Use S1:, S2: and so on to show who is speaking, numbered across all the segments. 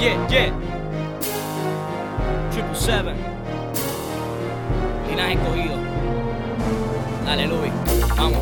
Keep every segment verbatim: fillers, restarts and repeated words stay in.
S1: Yeah, yeah. Triple Seven. Linaje escogido. Dale, Luis. Vamos.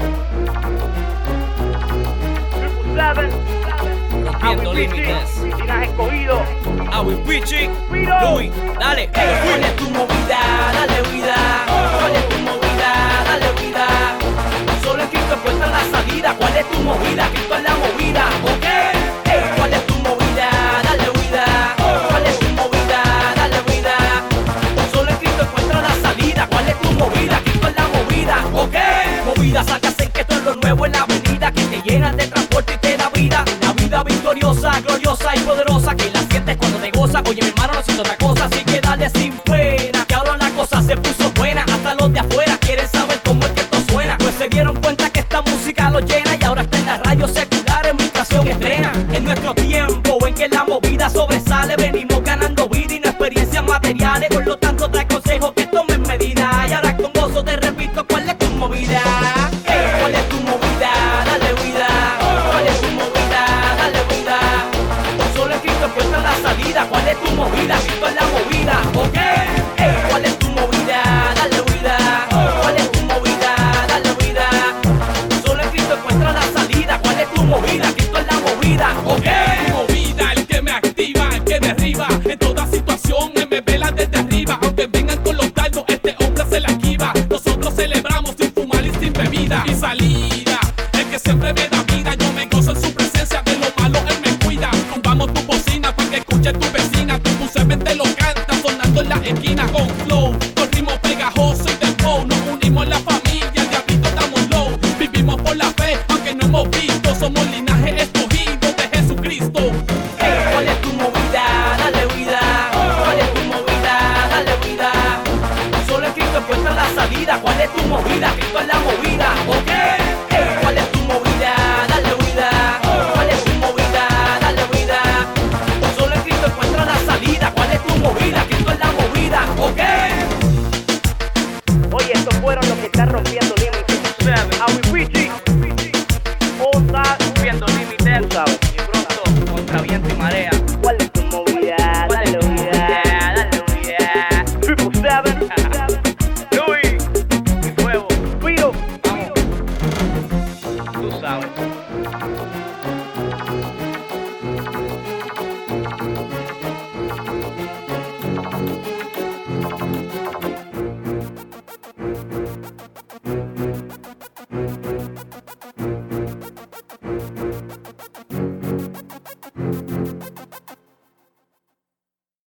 S2: Triple Seven.
S1: Rompiendo límites.
S2: Linaje escogido.
S1: Ah, we preaching.
S2: Freedom.
S1: Luis, dale. ¿Cuál es tu movida? Dale vida. ¿Cuál es tu movida? Dale vida. Solo en Cristo encuentra la salida. ¿Cuál es tu movida? Cristo es la movida. ¿Ok? Ey, ¿cuál es tu movida? Dale vida. ¿Cuál es tu movida? Dale vida. Solo en Cristo encuentra la salida. ¿Cuál es tu movida? Cristo es la movida. ¿Ok? Movida, sácase que esto es lo nuevo en la avenida, que te llena de transporte y te da vida. La vida victoriosa, gloriosa y poderosa, que la sientes cuando te goza. Oye, mi hermano, no siento otra cosa, así que dale sin pena, que ahora la cosa se puso buena. Hasta los de afuera quieren saber cómo es que esto suena, pues se dieron cuenta que esta música lo llena. Y ahora está en la radio secular, en mi estación estrena. En nuestro tiempo en que la movida sobresale, venimos ganando vida y no experiencias materiales. Por lo tanto te aconsejo que tomes medidas. Y ahora con gozo te repito, ¿cuál es tu movida? Ey, ¿cuál es tu movida? Dale vida. ¿Cuál es tu movida? Dale vida. Solo en Cristo encuentra la salida. ¿Cuál es tu movida? Cristo es la movida. ¿Ok? Ey, ¿cuál es tu movida? Dale vida. ¿Cuál es tu movida? Dale vida. Solo en Cristo encuentra la salida. ¿Cuál es tu movida? Cristo es la movida. ¿Ok?
S3: Tu movida, el que me activa, el que derriba. En toda situación él me vela desde arriba. Aunque vengan con los dardos, este hombre se la esquiva. Nosotros celebramos sin fumar y sin bebida. Y salida, el que siempre me da vida. Yo me gozo en su presencia, de lo malo él me cuida. Tumbamos tu bocina para que escuche tu vecina. Tu Seven te lo canta sonando en la esquina. Con flow, con ritmo pegajoso y dembow. Nos unimos en la familia, el diablito estamos low. Vivimos por la fe, aunque no hemos visto. Somos linaje escogido de Jesucristo.
S1: Ey, ¿cuál es tu movida? Dale vida. ¿Cuál es tu movida? Dale vida. Solo en Cristo encuentra la salida. ¿Cuál es tu movida? Cristo es la movida. ¿Ok? Ey, ¿cuál es tu movida? Dale vida. ¿Cuál es tu movida? Dale vida. Solo en Cristo encuentra la salida. ¿Cuál es tu movida? Cristo es la movida. ¿Ok?
S2: Oye, estos fueron los que están rompiendo límites. Are we preaching? All that rompiendo límites. Tú sabes.